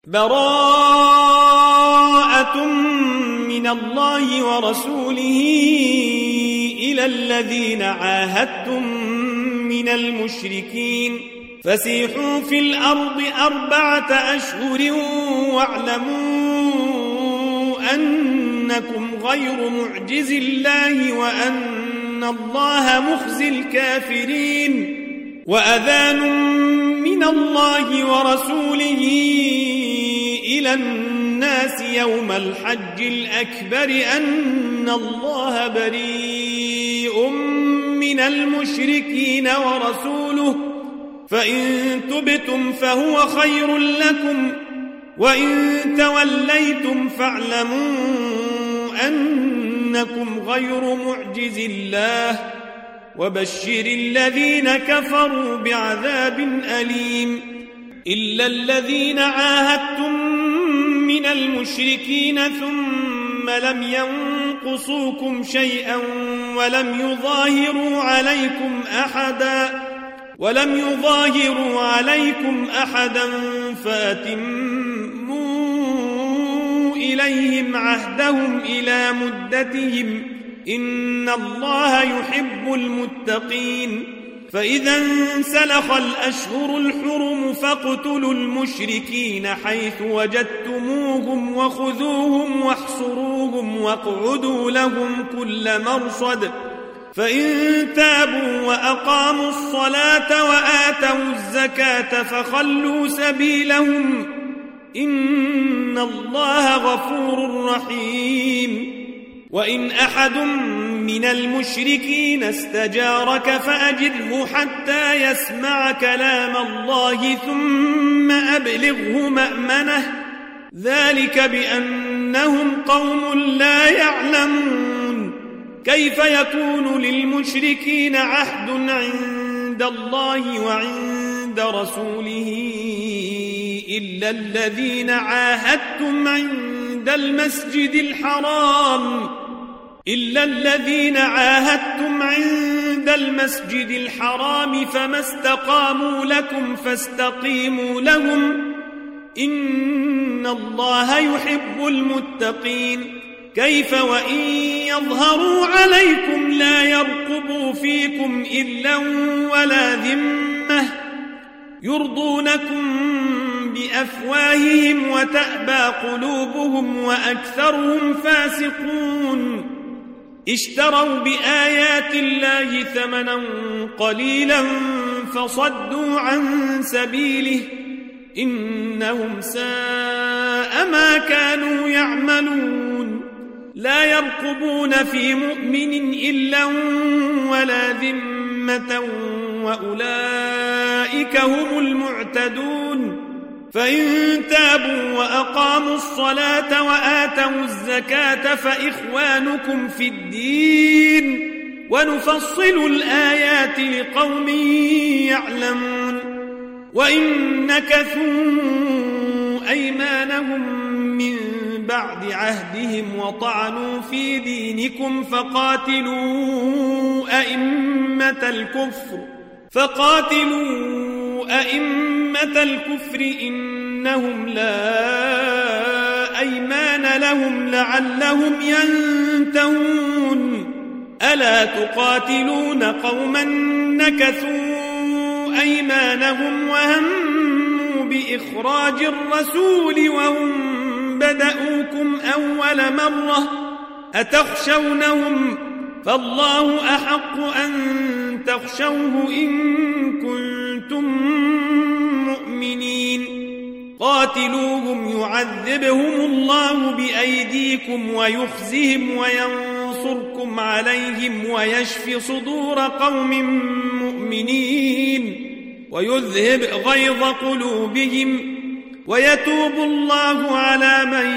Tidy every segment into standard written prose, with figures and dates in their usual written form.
براءة من الله ورسوله إلى الذين عاهدتم من المشركين فسيحوا في الأرض 4 أشهر واعلموا أنكم غير معجز الله وأن الله مخزي الكافرين وأذان من الله ورسوله إلى الناس يوم الحج الأكبر أن الله بريء من المشركين ورسوله فإن تبتم فهو خير لكم وإن توليتم فاعلموا أنكم غير معجز الله وبشر الذين كفروا بعذاب أليم إلا الذين عاهدتم من المشركين ثم لم ينقصوكم شيئا ولم يظاهروا عليكم أحدا فأتموا إليهم عهدهم إلى مدتهم إن الله يحب المتقين فإذا انسلخ الأشهر الحرم فاقتلوا المشركين حيث وجدتموهم وخذوهم واحصروهم واقعدوا لهم كل مرصد فإن تابوا وأقاموا الصلاة وآتوا الزكاة فخلوا سبيلهم إن الله غفور رحيم وإن أحد من المشركين استجارك فأجره حتى يسمع كلام الله ثم أبلغه مأمنه ذلك بأنهم قوم لا يعلمون كيف يكون للمشركين عهد عند الله وعند رسوله إلا الذين عاهدتم عند المسجد الحرام فما استقاموا لكم فاستقيموا لهم إن الله يحب المتقين كيف وإن يظهروا عليكم لا يرقبوا فيكم إلا ولا ذمة يرضونكم بأفواههم وتأبى قلوبهم وأكثرهم فاسقون اشتروا بآيات الله ثمنا قليلا فصدوا عن سبيله إنهم ساء ما كانوا يعملون لا يرقبون في مؤمن إلا ولا ذمة وأولئك هم المعتدون فإن تابوا وأقاموا الصلاة وآتوا الزكاة فإخوانكم في الدين ونفصل الآيات لقوم يعلمون وإن نكثوا أيمانهم من بعد عهدهم وطعنوا في دينكم فقاتلوا أئمة الكفر إنهم لا أيمان لهم لعلهم ينتهون ألا تقاتلون قوما نكثوا أيمانهم وهموا بإخراج الرسول وهم بدأوكم أول مرة أتخشونهم فالله أحق أن تخشوه إن كنتم مؤمنين قاتلوهم يعذبهم الله بأيديكم ويخزهم وينصركم عليهم ويشف صدور قوم مؤمنين ويذهب غيظ قلوبهم ويتوب الله على من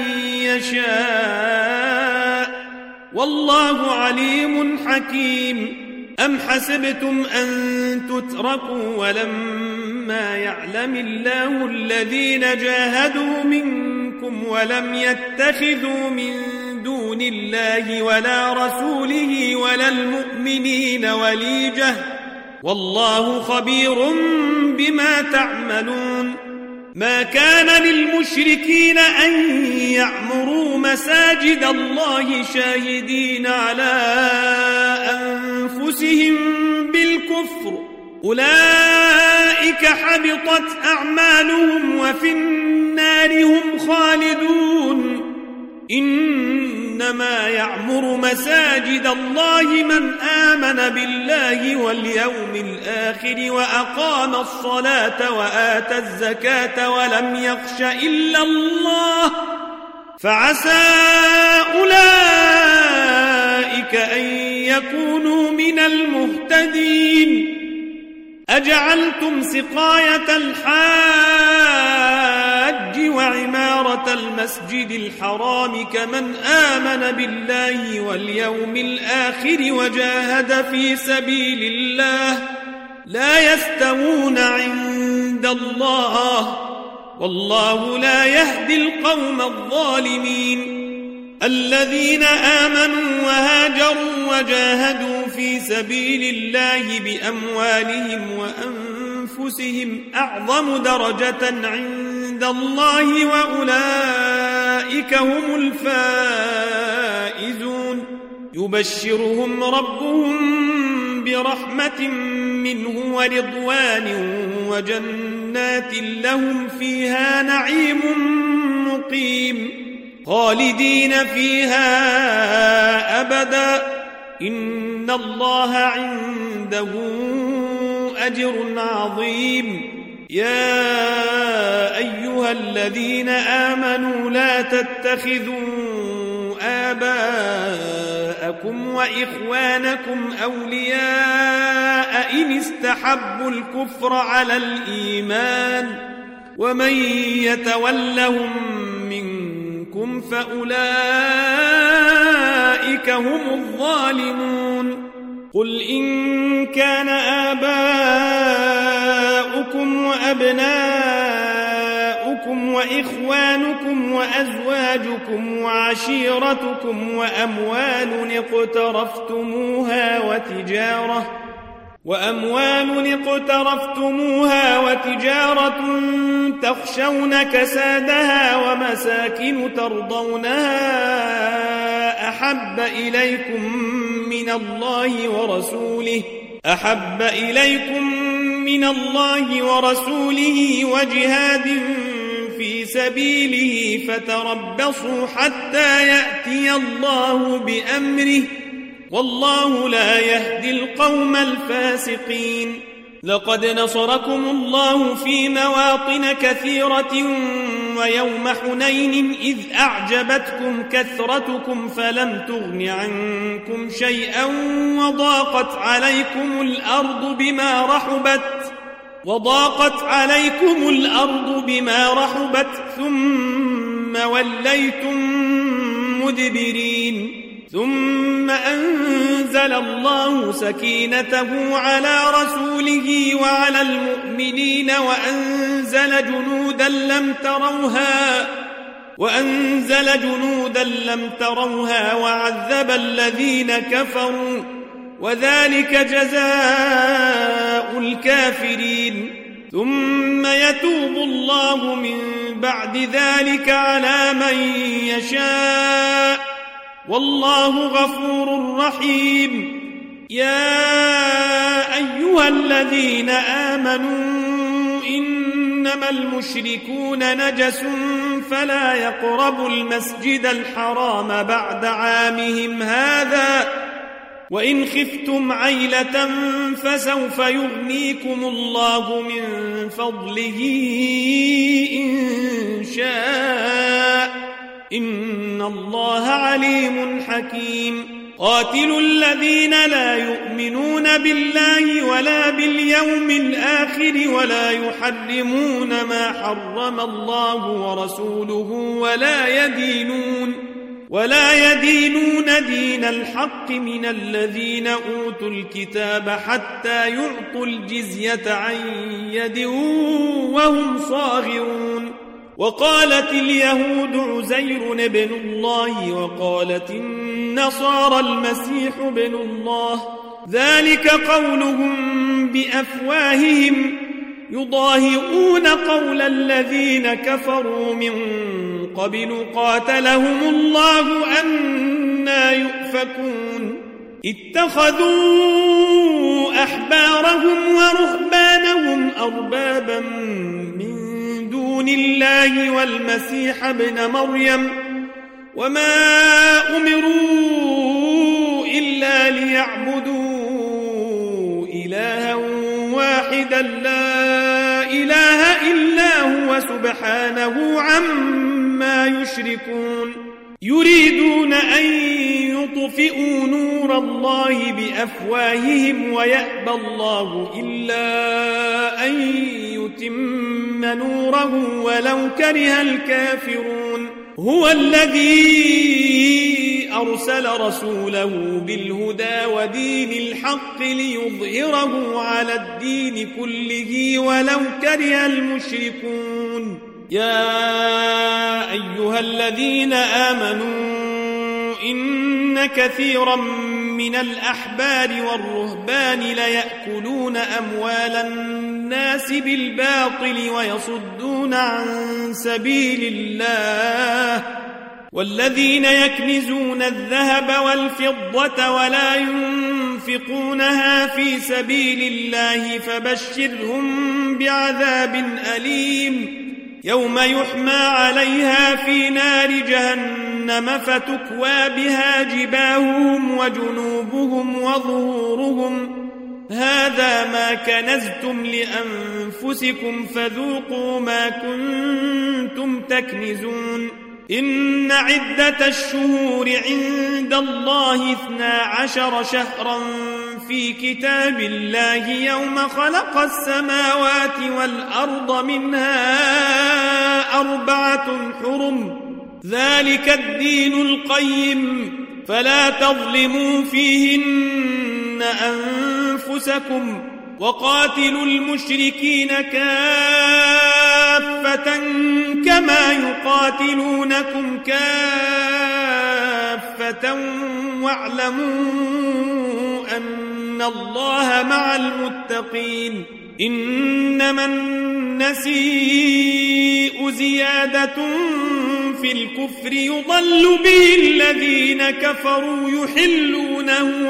يشاء والله عليم حكيم أم حسبتم أن تتركوا ولما يعلم الله الذين جاهدوا منكم ولم يتخذوا من دون الله ولا رسوله ولا المؤمنين وليجة والله خبير بما تعملون ما كان للمشركين أن يعمروا مساجد الله شاهدين على أنفسهم بالكفر أولئك حبطت أعمالهم وفي النار هم خالدون إنما يعمر مساجد الله من آمن بالله واليوم الآخر وأقام الصلاة وآتى الزكاة ولم يخش إلا الله فعسى أولئك أن يكونوا من المهتدين أجعلتم سقاية الحاج وعمارة المسجد الحرام كمن آمن بالله واليوم الآخر وجاهد في سبيل الله لا يستوون عند الله والله لا يهدي القوم الظالمين الذين آمنوا وهاجروا وجاهدوا في سبيل الله بأموالهم وأنفسهم أعظم درجة عند الله وأولئك هم الفائزون يبشرهم ربهم برحمة منه ورضوان وجنات لهم فيها نعيم مقيم خالدين فيها أبدا إن الله عنده أجر عظيم يا أيها الذين آمنوا لا تتخذوا آباءكم وإخوانكم أولياء إن استحبوا الكفر على الإيمان ومن يتولهم منكم فأولئك هم الظالمون قل إن كان آباؤكم وأبناؤكم وإخوانكم وأزواجكم وعشيرتكم وأموال اقترفتموها وتجارة تخشون كسادها ومساكن ترضونها أحب إليكم من الله ورسوله وجهاد في سبيله فتربصوا حتى يأتي الله بأمره والله لا يهدي القوم الفاسقين لقد نصركم الله في مواطن كثيرة ويوم حنين إذ أعجبتكم كثرتكم فلم تغن عنكم شيئا وضاقت عليكم الأرض بما رحبت ثم وليتم مدبرين ثم أنزل الله سكينته على رسوله وعلى المؤمنين وأنزل جنودا لم تروها وعذب الذين كفروا وذلك جزاء الكافرين ثم يتوب الله من بعد ذلك على من يشاء والله غفور رحيم يا أيها الذين آمنوا إنما المشركون نجس فلا يقربوا المسجد الحرام بعد عامهم هذا وإن خفتم عيلة فسوف يغنيكم الله من فضله إن شاء إن الله عليم حكيم قاتلوا الذين لا يؤمنون بالله ولا باليوم الآخر ولا يحرمون ما حرم الله ورسوله ولا يدينون دين الحق من الذين أوتوا الكتاب حتى يعطوا الجزية عن يد وهم صاغرون وقالت اليهود عزير ابن الله وقالت النصارى المسيح ابن الله ذلك قولهم بأفواههم يضاهئون قول الذين كفروا من قبل قاتلهم الله أنى يؤفكون اتخذوا أحبارهم ورهبانهم أربابا من دون الله والمسيح ابن مريم وما أمروا إلا ليعبدوا إلها واحدا لا إله إلا هو سبحانه عما يشركون يريدون أن يطفئوا نور الله بأفواههم ويأبى الله إلا أن يتم نوره ولو كره الكافرون هو الذي أرسل رسوله بالهدى ودين الحق ليظهره على الدين كله ولو كره المشركون يا أيها الذين آمنوا إن كثيرا من الأحبار والرهبان ليأكلون أموال الناس بالباطل ويصدون عن سبيل الله والذين يكنزون الذهب والفضة ولا ينفقونها في سبيل الله فبشرهم بعذاب أليم يوم يحمى عليها في نار جهنم فتكوى بها جباههم وجنوبهم وظهورهم هذا ما كنزتم لأنفسكم فذوقوا ما كنتم تكنزون إن عدة الشهور عند الله 12 شهرا في كتاب الله يوم خلق السماوات والأرض منها 4 حرم ذلك الدين القيم فلا تظلموا فيهن أنفسكم وقاتلوا المشركين كافة كما يقاتلونكم كافة واعلموا أن الله مع المتقين إنما النسيء زيادة في الكفر يضل به الذين كفروا يحلونه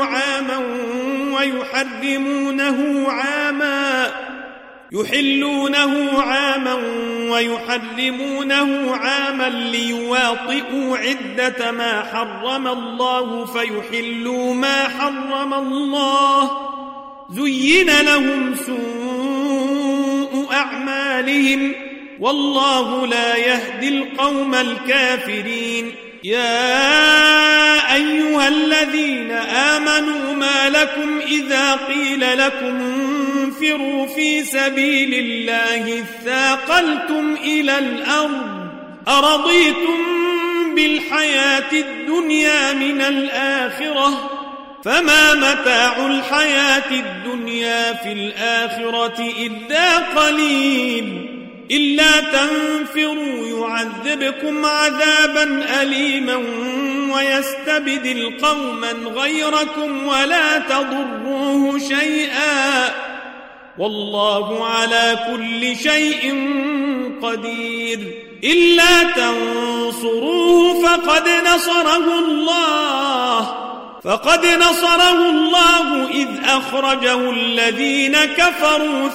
عاما ويحرمونه عاما ليواطئوا عدة ما حرم الله فيحلوا ما حرم الله زين لهم سوء أعمالهم والله لا يهدي القوم الكافرين يا أيها الذين آمنوا ما لكم إذا قيل لكم انفروا في سبيل الله اثاقلتم إلى الأرض أرضيتم بالحياة الدنيا من الآخرة فما متاع الحياة الدنيا في الآخرة إلا قليل إلا تنفروا يعذبكم عذابا أليما ويستبدل قوما غيركم ولا تضروه شيئا والله على كل شيء قدير إلا تنصروه فقد نصره الله إذ أخرجه الذين كفروا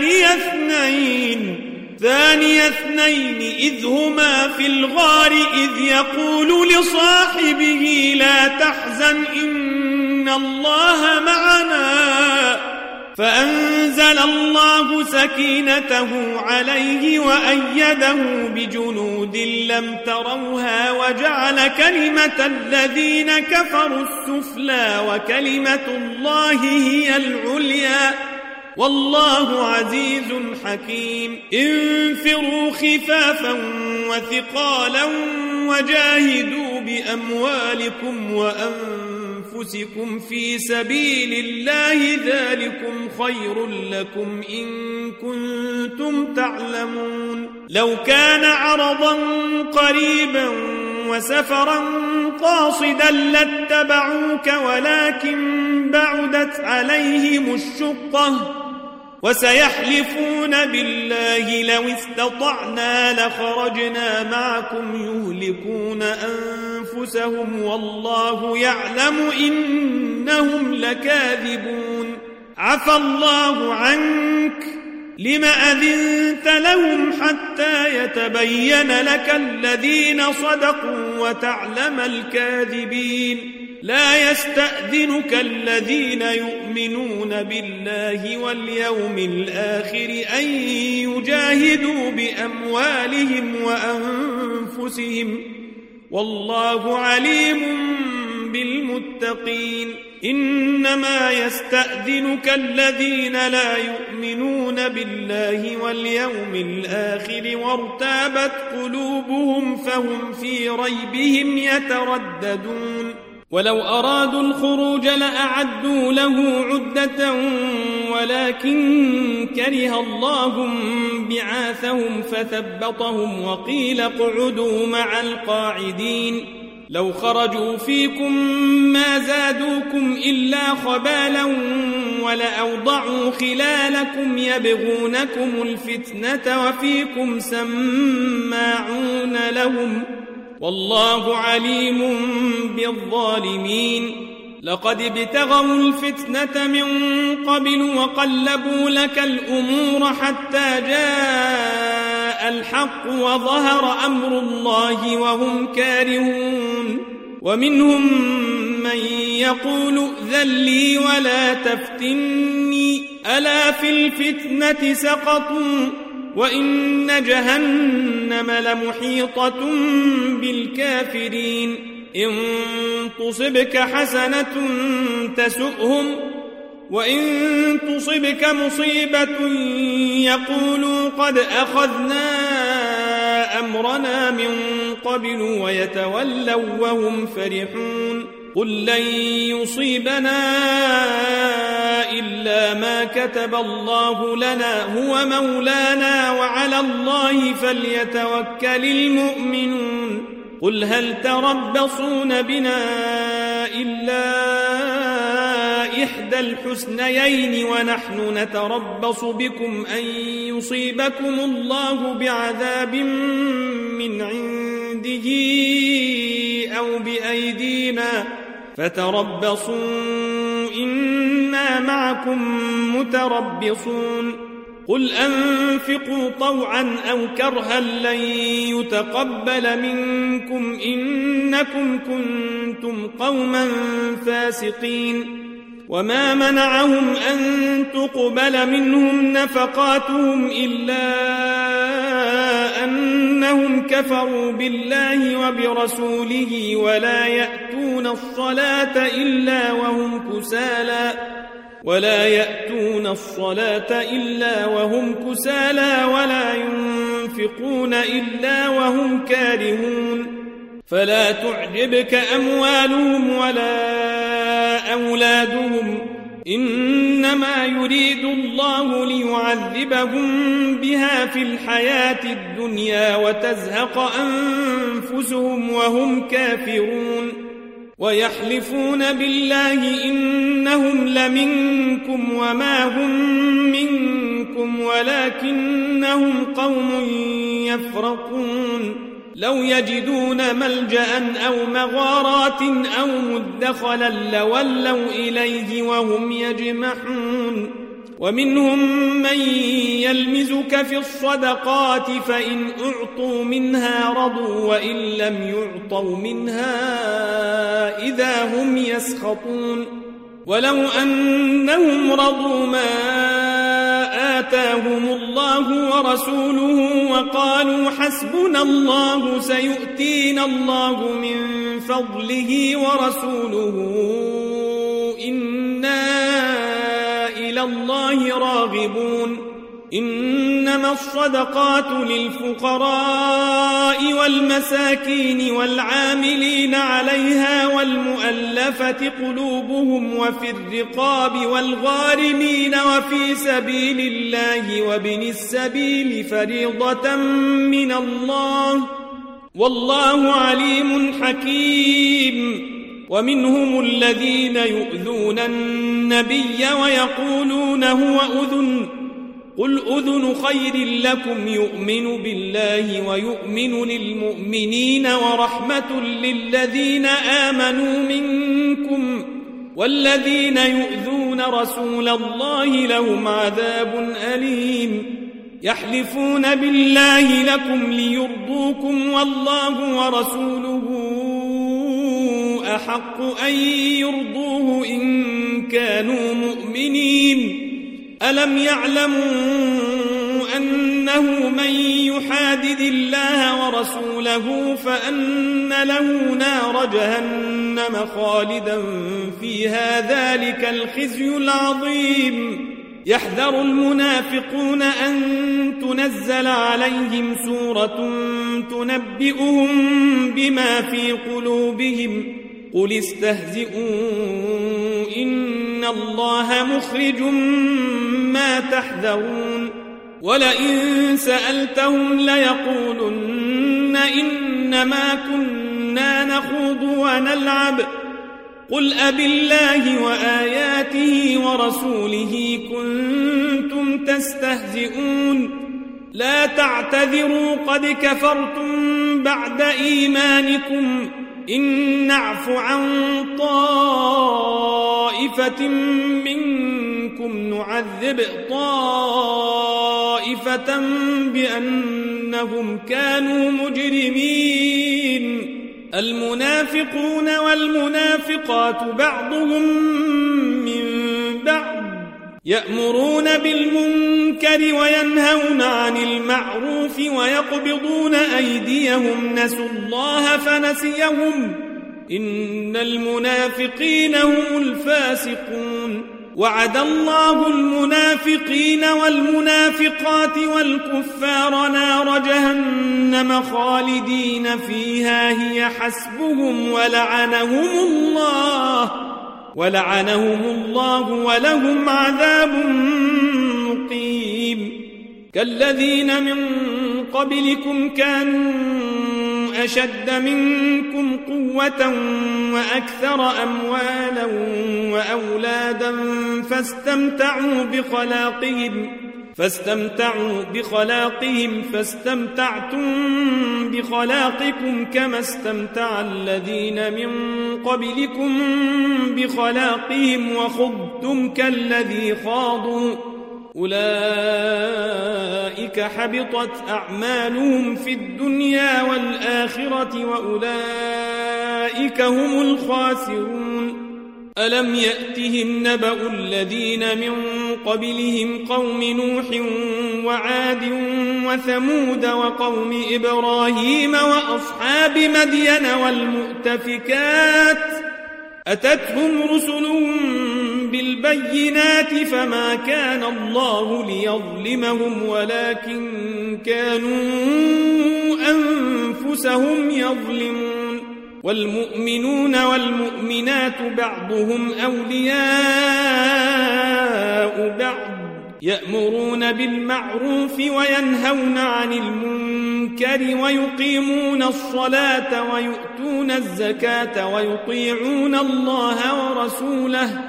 ثاني اثنين إذ هما في الغار إذ يقول لصاحبه لا تحزن إن الله معنا فأنزل الله سكينته عليه وأيده بجنود لم تروها وجعل كلمة الذين كفروا السفلى وكلمة الله هي العليا والله عزيز حكيم انفروا خفافا وثقالا وجاهدوا بأموالكم وأنفسكم في سبيل الله ذلكم خير لكم إن كنتم تعلمون لو كان عرضا قريبا وسفرا قاصدا لاتبعوك ولكن بعدت عليهم الشقة وسيحلفون بالله لو استطعنا لخرجنا معكم يهلكون أنفسهم والله يعلم إنهم لكاذبون عفى الله عنك لم أذنت لهم حتى يتبين لك الذين صدقوا وتعلم الكاذبين لا يستأذنك الذين يؤمنون بالله واليوم الآخر أن يجاهدوا بأموالهم وأنفسهم والله عليم بالمتقين إنما يستأذنك الذين لا يؤمنون بالله واليوم الآخر وارتابت قلوبهم فهم في ريبهم يترددون ولو أرادوا الخروج لأعدوا له عدة ولكن كره الله بعاثهم فثبطهم وقيل اقعدوا مع القاعدين لو خرجوا فيكم ما زادوكم إلا خبالا ولأوضعوا خلالكم يبغونكم الفتنة وفيكم سماعون لهم والله عليم بالظالمين لقد ابتغوا الفتنة من قبل وقلبوا لك الأمور حتى جاء الحق وظهر أمر الله وهم كارهون ومنهم من يقول ائذن لي ولا تفتني ألا في الفتنة سقطوا وإن جهنم لمحيطة بالكافرين إن تصبك حسنة تسؤهم وإن تصبك مصيبة يقولوا قد أخذنا أمرنا من قبل ويتولوا وهم فرحون قل لن يصيبنا إلا ما كتب الله لنا هو مولانا وعلى الله فليتوكل المؤمنون قل هل تربصون بنا إلا إحدى الحسنيين ونحن نتربص بكم أن يصيبكم الله بعذاب من عنده أو بأيدينا فتربصوا إنا معكم متربصون قل أنفقوا طوعا أو كرها لن يتقبل منكم إنكم كنتم قوما فاسقين وما منعهم أن تقبل منهم نفقاتهم إلا أنهم كفروا بالله وبرسوله ولا يأتون الصلاة إلا وهم كسالى ولا ينفقون إلا وهم كارهون فلا تعجبك أموالهم ولا أولادهم إنما يريد الله ليعذبهم بها في الحياة الدنيا وتزهق أنفسهم وهم كافرون ويحلفون بالله إنهم لمنكم وما هم منكم ولكنهم قوم يفرقون لو يجدون ملجأ أو مغارات أو مدخلا لولوا إليه وهم يجمحون ومنهم من يلمزك في الصدقات فإن أعطوا منها رضوا وإن لم يعطوا منها إذا هم يسخطون ولو أنهم رضوا ما آتاهم الله ورسوله وقالوا حسبنا الله سيؤتينا الله من فضله ورسوله إنا إلى الله راغبون إنما الصدقات للفقراء والمساكين والعاملين عليها والمؤلفة قلوبهم وفي الرقاب والغارمين وفي سبيل الله وابن السبيل فريضة من الله والله عليم حكيم ومنهم الذين يؤذون النبي ويقولون هو أذن قل أذن خير لكم يؤمن بالله ويؤمن للمؤمنين ورحمة للذين آمنوا منكم والذين يؤذون رسول الله لهم عذاب أليم يحلفون بالله لكم ليرضوكم والله ورسوله أحق أن يرضوه إن كانوا مؤمنين ألم يعلموا أنه من يحادد الله ورسوله فأن له نار جهنم خالدا فيها ذلك الخزي العظيم يحذر المنافقون أن تنزل عليهم سورة تنبئهم بما في قلوبهم قل استهزئوا إن الله مخرج ما تحذرون ولئن سألتهم ليقولن إنما كنا نخوض ونلعب قل أبالله وآياته ورسوله كنتم تستهزئون لا تعتذروا قد كفرتم بعد إيمانكم إن نعف عن طائفة منكم نعذب طائفة بأنهم كانوا مجرمين المنافقون والمنافقات بعضهم من بعض يأمرون بالمنكر وينهون عن المعروف ويقبضون أيديهم نسوا الله فنسيهم إن المنافقين هم الفاسقون وعد الله المنافقين والمنافقات والكفار نار جهنم خالدين فيها هي حسبهم ولعنهم الله ولهم عذاب مقيم كالذين من قبلكم كانوا أشد منكم قوة وأكثر أموالا وأولادا فاستمتعوا بخلاقهم فاستمتعتم بخلاقكم كما استمتع الذين من قبلكم بخلاقهم وخضتم كالذي خاضوا أولئك حبطت أعمالهم في الدنيا والآخرة وأولئك هم الخاسرون ألم يأتهم نبأ الذين من قبلهم قوم نوح وعاد وثمود وقوم إبراهيم وأصحاب مدين والمؤتفكات أتتهم رسلهم بالبينات فما كان الله ليظلمهم ولكن كانوا أنفسهم يظلمون والمؤمنون والمؤمنات بعضهم أولياء بعض يأمرون بالمعروف وينهون عن المنكر ويقيمون الصلاة ويؤتون الزكاة ويطيعون الله ورسوله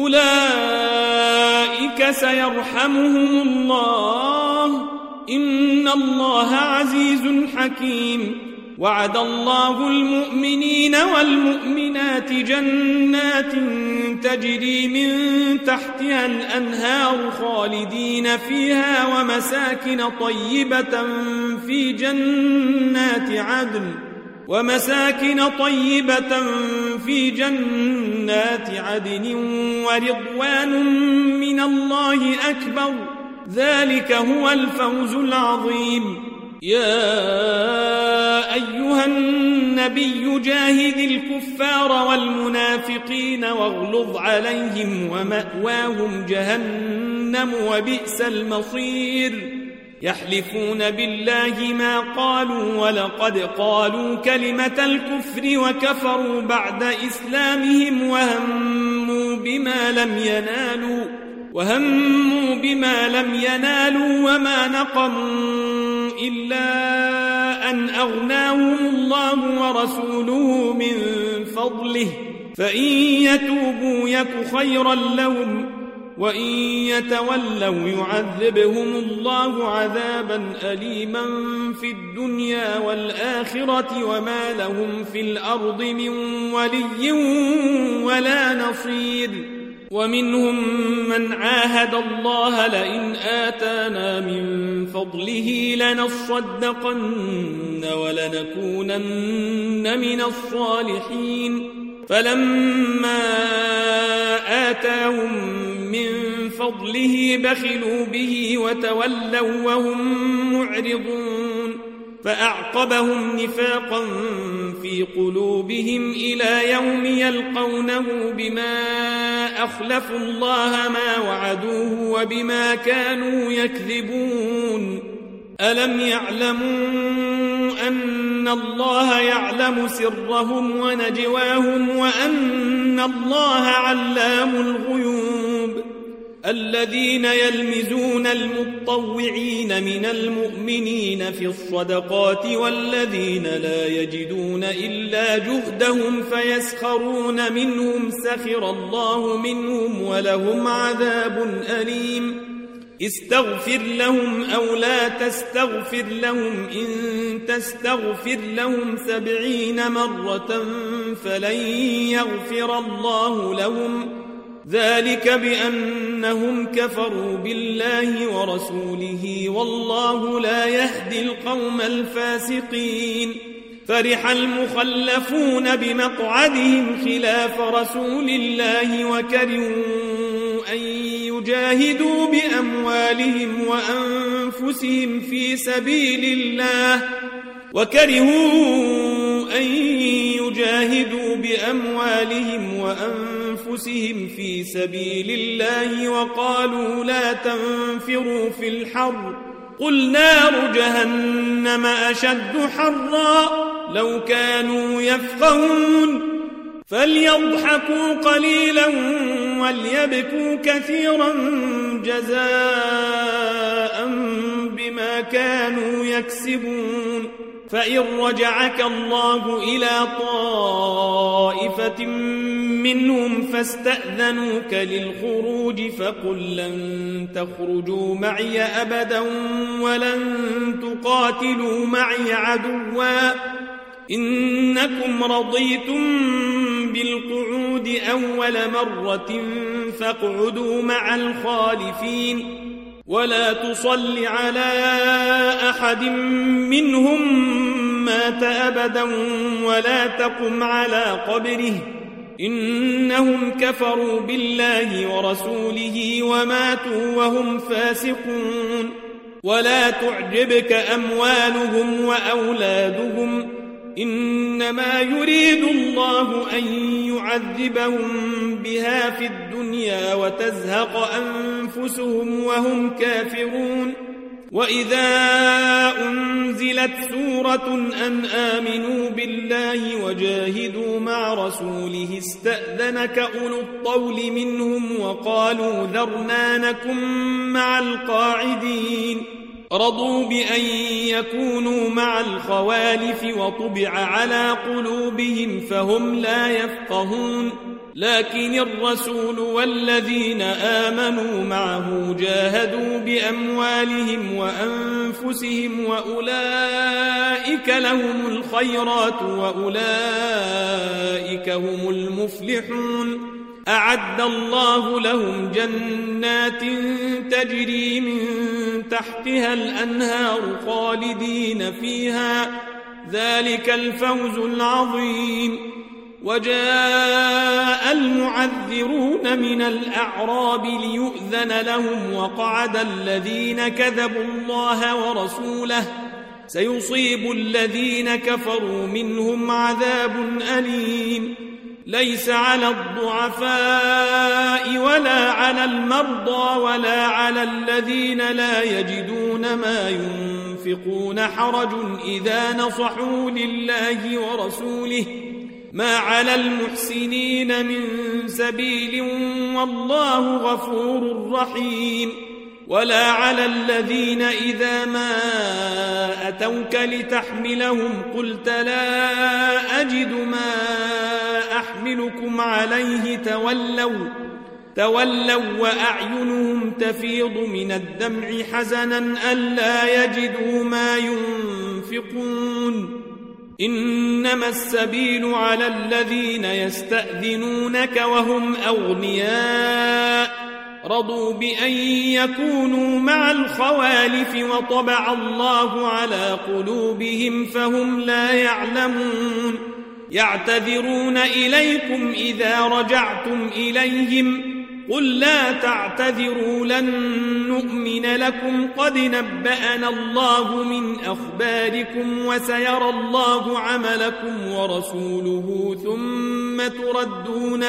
أولئك سيرحمهم الله إن الله عزيز حكيم وعد الله المؤمنين والمؤمنات جنات تجري من تحتها الأنهار خالدين فيها ومساكن طيبة في جنات عدن ورضوان من الله أكبر ذلك هو الفوز العظيم يا أيها النبي جاهد الكفار والمنافقين واغلظ عليهم ومأواهم جهنم وبئس المصير يحلفون بالله ما قالوا ولقد قالوا كلمة الكفر وكفروا بعد إسلامهم وهموا بما لم ينالوا وما نقموا إلا أن أغناهم الله ورسوله من فضله فإن يتوبوا يك خيرا لهم وإن يتولوا يعذبهم الله عذابا أليما في الدنيا والآخرة وما لهم في الأرض من ولي ولا نصير ومنهم من عاهد الله لئن آتانا من فضله لنصدقن ولنكونن من الصالحين فلما آتاهم من فضله بخلوا به وتولوا وهم معرضون فأعقبهم نفاقا في قلوبهم إلى يوم يلقونه بما أخلفوا الله ما وعدوه وبما كانوا يكذبون ألم يعلموا أن الله يعلم سرهم ونجواهم وأن الله علام الغيوب الذين يلمزون المطوعين من المؤمنين في الصدقات والذين لا يجدون إلا جهدهم فيسخرون منهم سخر الله منهم ولهم عذاب أليم استغفر لهم أو لا تستغفر لهم إن تستغفر لهم 70 مرة فلن يغفر الله لهم ذلك بأنهم كفروا بالله ورسوله والله لا يهدي القوم الفاسقين فرح المخلفون بمقعدهم خلاف رسول الله وكرهوا أن يجاهدوا بأموالهم وأنفسهم في سبيل الله وقالوا لا تنفروا في الحر قل نار جهنم أشد حرا لو كانوا يفقهون فليضحكوا قليلا وليبكوا كثيرا جزاء بما كانوا يكسبون فإن رجعك الله إلى طائفة منهم فاستأذنوك للخروج فقل لن تخرجوا معي أبدا ولن تقاتلوا معي عدوا إنكم رضيتم بالقعود أول مرة فاقعدوا مع الخالفين ولا تصل على أحد منهم مات أبدا ولا تقم على قبره إنهم كفروا بالله ورسوله وماتوا وهم فاسقون ولا تعجبك أموالهم وأولادهم إنما يريد الله أن يعذبهم بها في الدنيا وتزهق أنفسهم وهم كافرون وإذا أنزلت سورة أن آمنوا بالله وجاهدوا مع رسوله استأذنك أولو الطول منهم وقالوا ذرنا نكن مع القاعدين رضوا بأن يكونوا مع الخوالف وطبع على قلوبهم فهم لا يفقهون لكن الرسول والذين آمنوا معه جاهدوا بأموالهم وأنفسهم وأولئك لهم الخيرات وأولئك هم المفلحون أعد الله لهم جنات تجري من تحتها الأنهار خالدين فيها ذلك الفوز العظيم وجاء المعذرون من الأعراب ليؤذن لهم وقعد الذين كذبوا الله ورسوله سيصيب الذين كفروا منهم عذاب أليم ليس على الضعفاء ولا على المرضى ولا على الذين لا يجدون ما ينفقون حرج إذا نصحوا لله ورسوله ما على المحسنين من سبيل والله غفور رحيم ولا على الذين إذا ما أتوك لتحملهم قلت لا أجد ما أحملكم عليه تولوا وأعينهم تفيض من الدمع حزنا ألا يجدوا ما ينفقون إنما السبيل على الذين يستأذنونك وهم أغنياء رضوا بأن يكونوا مع الخوالف وطبع الله على قلوبهم فهم لا يعلمون يعتذرون إليكم إذا رجعتم إليهم قل لا تعتذروا لن نؤمن لكم قد نبأنا الله من أخباركم وسيرى الله عملكم ورسوله ثم تردون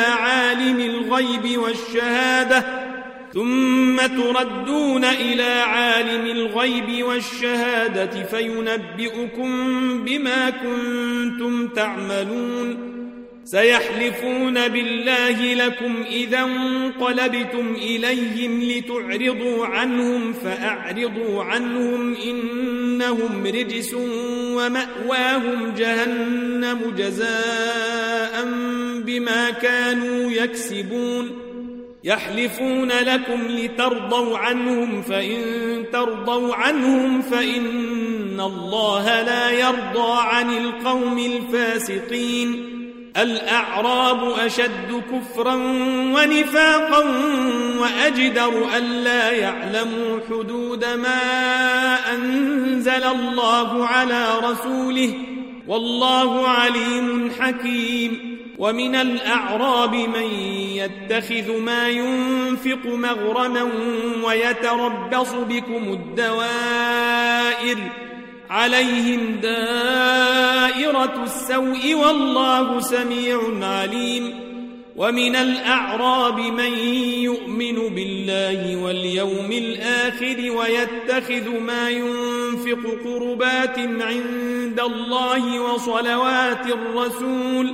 إلى عالم الغيب والشهادة فينبئكم بما كنتم تعملون سيحلفون بالله لكم إذا انقلبتم إليهم لتعرضوا عنهم فأعرضوا عنهم إنهم رجس ومأواهم جهنم جزاء بما كانوا يكسبون يحلفون لكم لترضوا عنهم فإن ترضوا عنهم فإن الله لا يرضى عن القوم الفاسقين الأعراب أشد كفرا ونفاقا وأجدر ألا يعلموا حدود ما أنزل الله على رسوله والله عليم حكيم ومن الأعراب من يتخذ ما ينفق مغرما ويتربص بكم الدوائر عليهم دائرة السوء والله سميع عليم ومن الأعراب من يؤمن بالله واليوم الآخر ويتخذ ما ينفق قربات عند الله وصلوات الرسول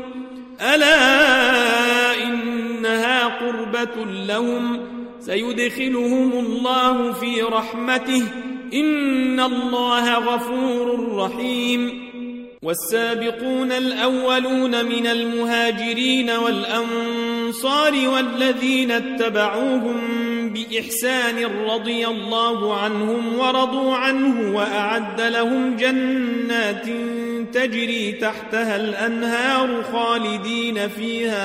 ألا إنها قربة لهم سيدخلهم الله في رحمته إن الله غفور رحيم والسابقون الأولون من المهاجرين والأنصار والذين اتبعوهم بإحسان رضي الله عنهم ورضوا عنه وأعد لهم جنات تجري تحتها الأنهار خالدين فيها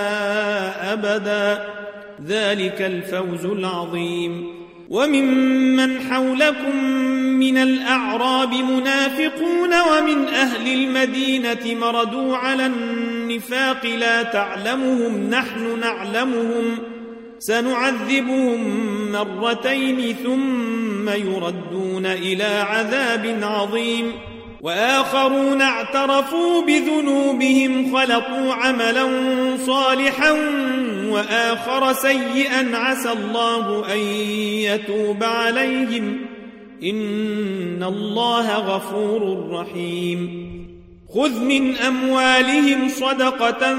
أبدا ذلك الفوز العظيم وممن حولكم من الأعراب منافقون ومن أهل المدينة مردوا على النفاق لا تعلمهم نحن نعلمهم سنعذبهم مرتين ثم يردون إلى عذاب عظيم وآخرون اعترفوا بذنوبهم خلطوا عملا صالحا وآخر سيئا عسى الله أن يتوب عليهم إن الله غفور رحيم خذ من أموالهم صدقة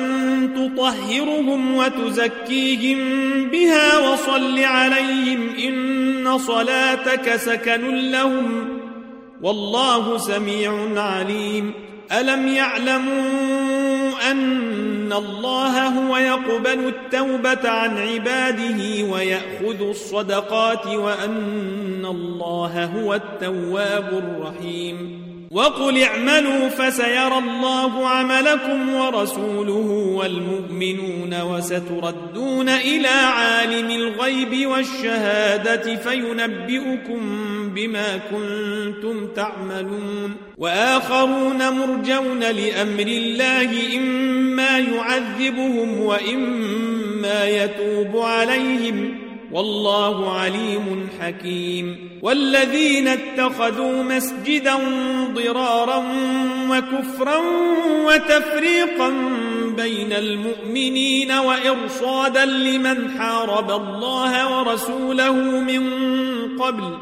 تطهرهم وتزكيهم بها وصل عليهم إن صلاتك سكن لهم والله سميع عليم ألم يعلموا أن الله هو يقبل التوبة عن عباده ويأخذ الصدقات وأن الله هو التواب الرحيم وقل اعملوا فسيرى الله عملكم ورسوله والمؤمنون وستردون إلى عالم الغيب والشهادة فينبئكم بما كنتم تعملون وآخرون مرجون لأمر الله إما يعذبهم وإما يتوب عليهم والله عليم حكيم والذين اتخذوا مسجدا ضرارا وكفرا وتفريقا بين المؤمنين وإرصادا لمن حارب الله ورسوله من قبل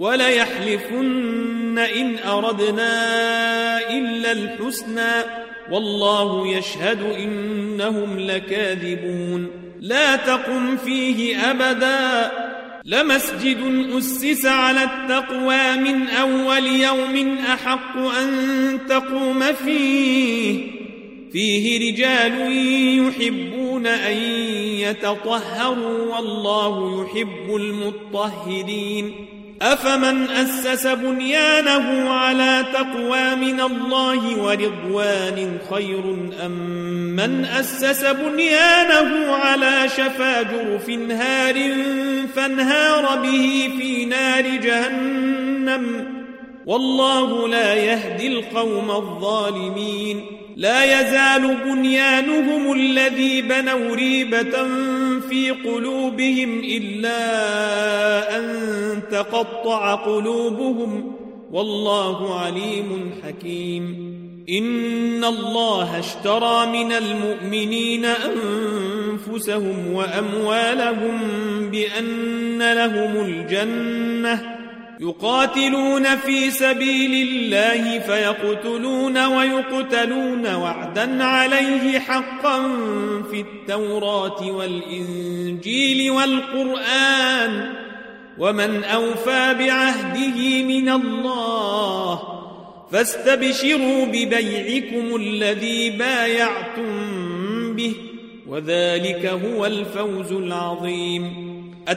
وليحلفن إن أردنا إلا الحسنى والله يشهد إنهم لكاذبون لا تقم فيه أبدا لمسجد أسس على التقوى من أول يوم أحق أن تقوم فيه فيه رجال يحبون أن يتطهروا والله يحب المطهرين أفمن أسس بنيانه على تقوى من الله ورضوان خير أم من أسس بنيانه على شفا جرف هار فانهار به في نار جهنم والله لا يهدي القوم الظالمين لا يزال بنيانهم الذي بنوا ريبة في قلوبهم إلا أن تقطع قلوبهم والله عليم حكيم إن الله اشترى من المؤمنين أنفسهم وأموالهم بأن لهم الجنة يقاتلون في سبيل الله فيقتلون ويقتلون وعدا عليه حقا في التوراة والإنجيل والقرآن ومن أوفى بعهده من الله فاستبشروا ببيعكم الذي بايعتم به وذلك هو الفوز العظيم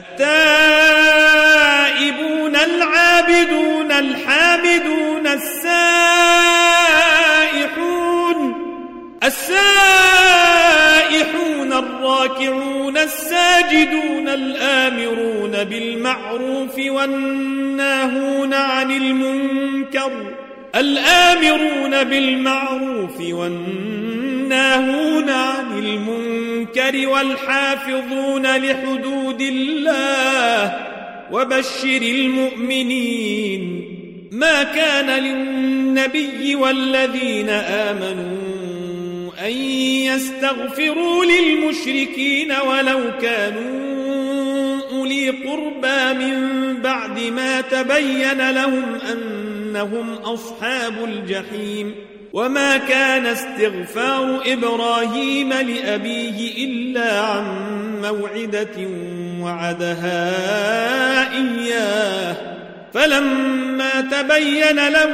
التائبون العابدون الحامدون السائحون الراكعون الساجدون الآمرون بالمعروف والناهون عن المنكر والحافظون لحدود الله وبشر المؤمنين ما كان للنبي والذين آمنوا أن يستغفروا للمشركين ولو كانوا أولي قربى من بعد ما تبين لهم أنهم أصحاب الجحيم وما كان استغفار إبراهيم لأبيه إلا عن موعدة وعدها إياه فلما تبين له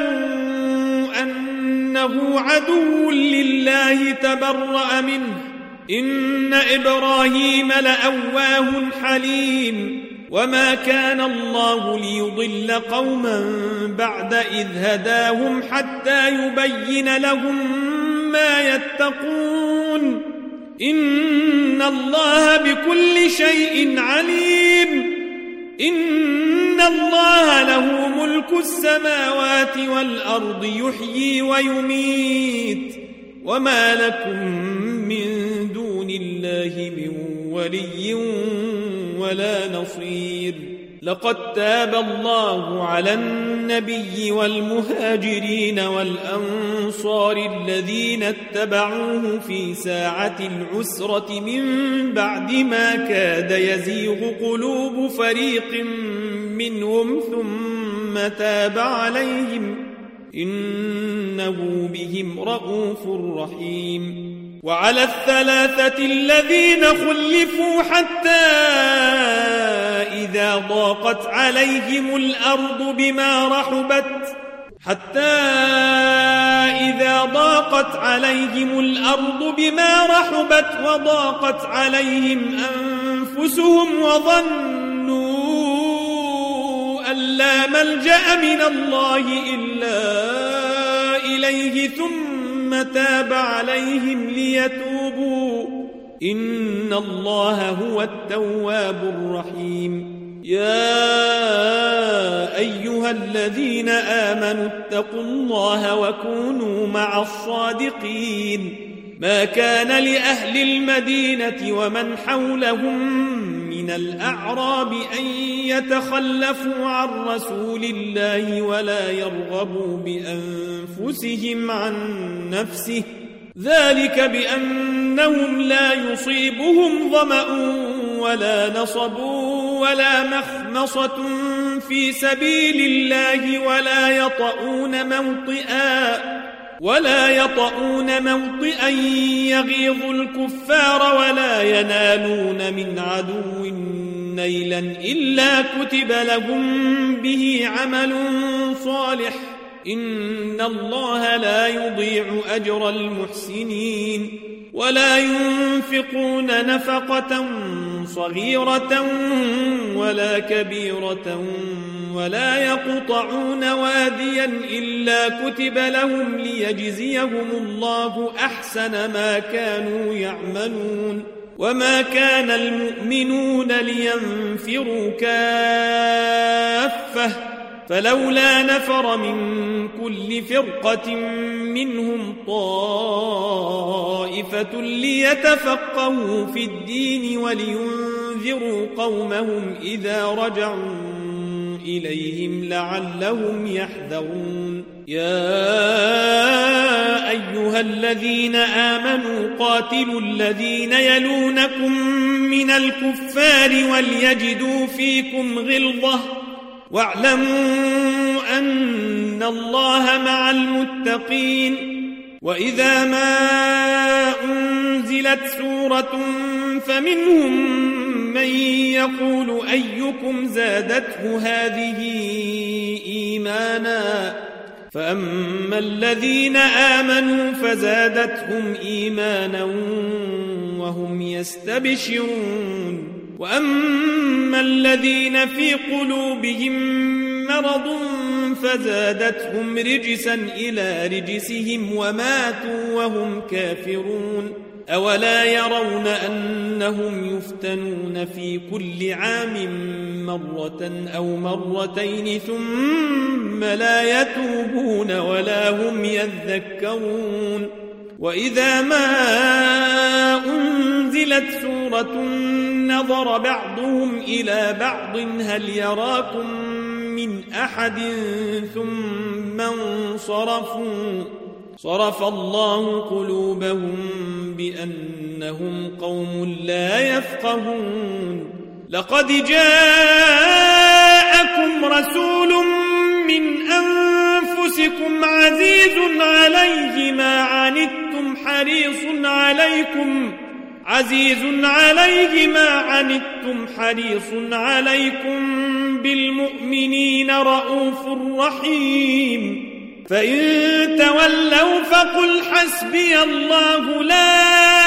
أنه عدو لله تبرأ منه إن إبراهيم لأواه حليم وما كان الله ليضل قوما بعد إذ هداهم حتى يبين لهم ما يتقون إن الله بكل شيء عليم إن الله له ملك السماوات والأرض يحيي ويميت وما لكم من دون الله من ولي ولا نصير لقد تاب الله على النبي والمهاجرين والأنصار الذين اتبعوه في ساعة العسرة من بعد ما كاد يزيغ قلوب فريق منهم ثم تاب عليهم إنه بهم رءوف رحيم وعلى الثلاثة الذين خلفوا حتى إذا ضاقت عليهم الأرض بما رحبت وضاقت عليهم أنفسهم وظنوا أن لا ملجأ من الله إلا إليه ثم تاب عليهم ليتوبوا إن الله هو التواب الرحيم يا أيها الذين آمنوا اتقوا الله وكونوا مع الصادقين ما كان لأهل المدينة ومن حولهم من الأعراب أن يتخلفوا عن رسول الله ولا يرغبوا بأنفسهم عن نفسه ذلك بأنهم لا يصيبهم ظمأ ولا نصب ولا مخمصة في سبيل الله ولا يطؤون موطئا يغيظ الكفار ولا ينالون من عدو نيلا إلا كتب لهم به عمل صالح إن الله لا يضيع أجر المحسنين ولا ينفقون نفقة صغيرة ولا كبيرة ولا يقطعون واديا إلا كتب لهم ليجزيهم الله أحسن ما كانوا يعملون وما كان المؤمنون لينفروا كافة فلولا نفر من كل فرقة منهم طائفة ليتفقهوا في الدين ولينذروا قومهم إذا رجعوا إليهم لعلهم يحذرون يا أيها الذين آمنوا قاتلوا الذين يلونكم من الكفار وليجدوا فيكم غلظة واعلموا أن الله مع المتقين وإذا ما أنزلت سورة فمنهم من يقول أيكم زادته هذه إيمانا فأما الذين آمنوا فزادتهم إيمانا وهم يستبشرون وأما الذين في قلوبهم مرض فزادتهم رجسا إلى رجسهم وماتوا وهم كافرون أولا يرون أنهم يفتنون في كل عام مرة أو مرتين ثم لا يتوبون ولا هم يذكرون وإذا ما أنزلت سورة نظر بعضهم إلى بعض هل يراكم من أحد ثم انصرفوا صرف الله قلوبهم بأنهم قوم لا يفقهون لقد جاءكم رسول من أنفسكم عزيز عليه ما عنتم حريص عليكم بالمؤمنين رؤوف رحيم فإن تولوا فقل حسبي الله لا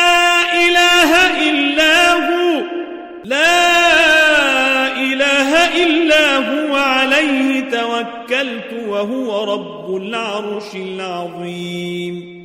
إله إلا هو عليه توكلت وهو رب العرش العظيم